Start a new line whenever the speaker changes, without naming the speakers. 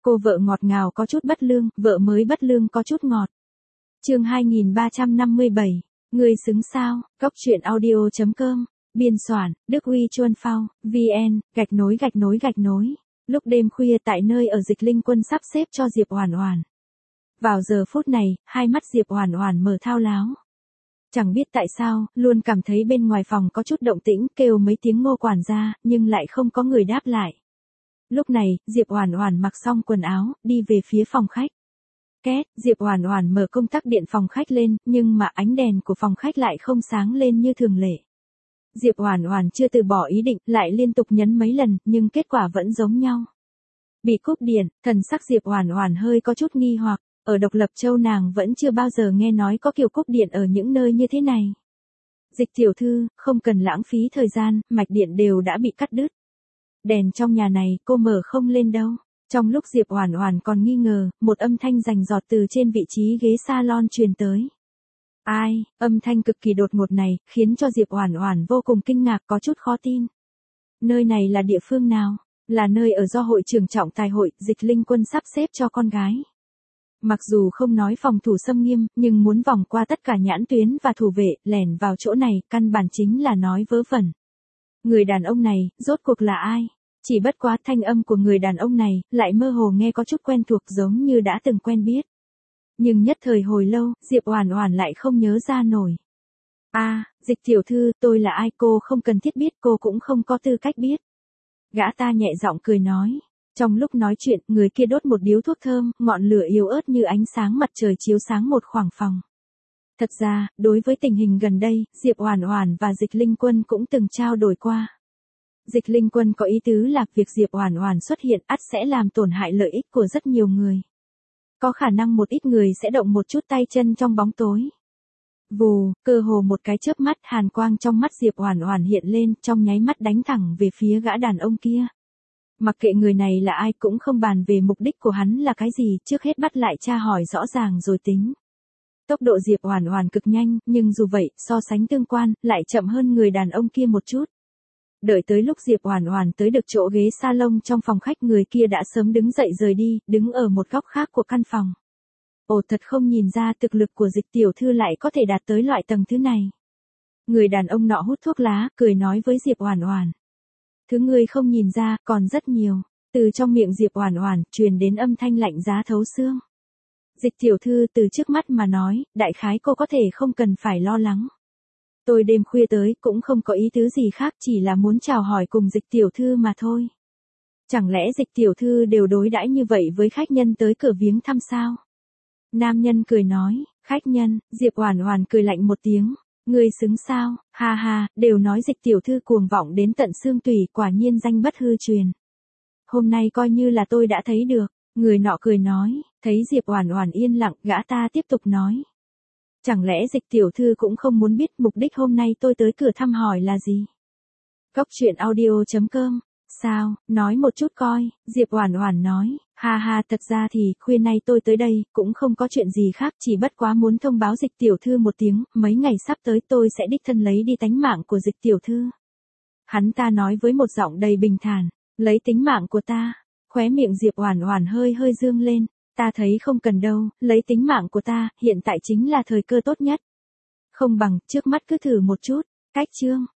Cô vợ ngọt ngào có chút bất lương, vợ mới bất lương có chút ngọt. Chương 2357, người xứng sao, Cốc truyện audio.com, biên soạn, Đức Huy Chuân Phao, VN, _. Lúc đêm khuya tại nơi ở Dịch Linh Quân sắp xếp cho Diệp Oản Oản. Vào giờ phút này, hai mắt Diệp Oản Oản mở thao láo. Chẳng biết tại sao, luôn cảm thấy bên ngoài phòng có chút động tĩnh, kêu mấy tiếng Ngô quản gia, nhưng lại không có người đáp lại. Lúc này, Diệp Oản Oản mặc xong quần áo, đi về phía phòng khách. Két, Diệp Oản Oản mở công tắc điện phòng khách lên, nhưng mà ánh đèn của phòng khách lại không sáng lên như thường lệ. Diệp Oản Oản chưa từ bỏ ý định, lại liên tục nhấn mấy lần, nhưng kết quả vẫn giống nhau. Bị cúp điện, thần sắc Diệp Oản Oản hơi có chút nghi hoặc, ở Độc Lập Châu nàng vẫn chưa bao giờ nghe nói có kiểu cúp điện ở những nơi như thế này. Dịch tiểu thư, không cần lãng phí thời gian, mạch điện đều đã bị cắt đứt. Đèn trong nhà này cô mở không lên đâu. Trong lúc Diệp Oản Oản còn nghi ngờ, một âm thanh rành rọt từ trên vị trí ghế salon truyền tới. Ai, âm thanh cực kỳ đột ngột này, khiến cho Diệp Oản Oản vô cùng kinh ngạc có chút khó tin. Nơi này là địa phương nào? Là nơi ở do hội trưởng trọng tài hội, Dịch Linh Quân sắp xếp cho con gái. Mặc dù không nói phòng thủ xâm nghiêm, nhưng muốn vòng qua tất cả nhãn tuyến và thủ vệ, lẻn vào chỗ này, căn bản chính là nói vớ vẩn. Người đàn ông này, rốt cuộc là ai? Chỉ bất quá thanh âm của người đàn ông này, lại mơ hồ nghe có chút quen thuộc giống như đã từng quen biết. Nhưng nhất thời hồi lâu, Diệp Oản Oản lại không nhớ ra nổi. Dịch tiểu thư, tôi là ai cô không cần thiết biết, cô cũng không có tư cách biết. Gã ta nhẹ giọng cười nói. Trong lúc nói chuyện, người kia đốt một điếu thuốc thơm, ngọn lửa yếu ớt như ánh sáng mặt trời chiếu sáng một khoảng phòng. Thật ra, đối với tình hình gần đây, Diệp Oản Oản và Dịch Linh Quân cũng từng trao đổi qua. Dịch Linh Quân có ý tứ là việc Diệp Oản Oản xuất hiện ắt sẽ làm tổn hại lợi ích của rất nhiều người. Có khả năng một ít người sẽ động một chút tay chân trong bóng tối. Vù, cơ hồ một cái chớp mắt, hàn quang trong mắt Diệp Oản Oản hiện lên, trong nháy mắt đánh thẳng về phía gã đàn ông kia. Mặc kệ người này là ai cũng không bàn về mục đích của hắn là cái gì, trước hết bắt lại tra hỏi rõ ràng rồi tính. Tốc độ Diệp Oản Oản cực nhanh, nhưng dù vậy, so sánh tương quan, lại chậm hơn người đàn ông kia một chút. Đợi tới lúc Diệp Oản Oản tới được chỗ ghế salon trong phòng khách, người kia đã sớm đứng dậy rời đi, đứng ở một góc khác của căn phòng. Ồ, thật không nhìn ra thực lực của Dịch tiểu thư lại có thể đạt tới loại tầng thứ này. Người đàn ông nọ hút thuốc lá, cười nói với Diệp Oản Oản. Thứ ngươi không nhìn ra, còn rất nhiều. Từ trong miệng Diệp Oản Oản truyền đến âm thanh lạnh giá thấu xương. Dịch tiểu thư, từ trước mắt mà nói, đại khái cô có thể không cần phải lo lắng. Tôi đêm khuya tới cũng không có ý tứ gì khác, chỉ là muốn chào hỏi cùng Dịch tiểu thư mà thôi. Chẳng lẽ Dịch tiểu thư đều đối đãi như vậy với khách nhân tới cửa viếng thăm sao? Nam nhân cười nói. Khách nhân? Diệp Oản Oản cười lạnh một tiếng. Ngươi xứng sao? Ha ha, đều nói Dịch tiểu thư cuồng vọng đến tận xương tủy, quả nhiên danh bất hư truyền. Hôm nay coi như là tôi đã thấy được. Người nọ cười nói. Thấy Diệp Oản Oản yên lặng, gã ta tiếp tục nói. Chẳng lẽ Dịch tiểu thư cũng không muốn biết mục đích hôm nay tôi tới cửa thăm hỏi là gì? Cốc truyện audio.com. Sao, nói một chút coi, Diệp Oản Oản nói. Ha ha, thật ra thì, khuya nay tôi tới đây, cũng không có chuyện gì khác, chỉ bất quá muốn thông báo Dịch tiểu thư một tiếng, mấy ngày sắp tới tôi sẽ đích thân lấy đi tánh mạng của Dịch tiểu thư. Hắn ta nói với một giọng đầy bình thản. Lấy tính mạng của ta. Khóe miệng Diệp Oản Oản hơi hơi dương lên. Ta thấy không cần đâu, lấy tính mạng của ta, hiện tại chính là thời cơ tốt nhất. Không bằng, trước mắt cứ thử một chút. Cách chương.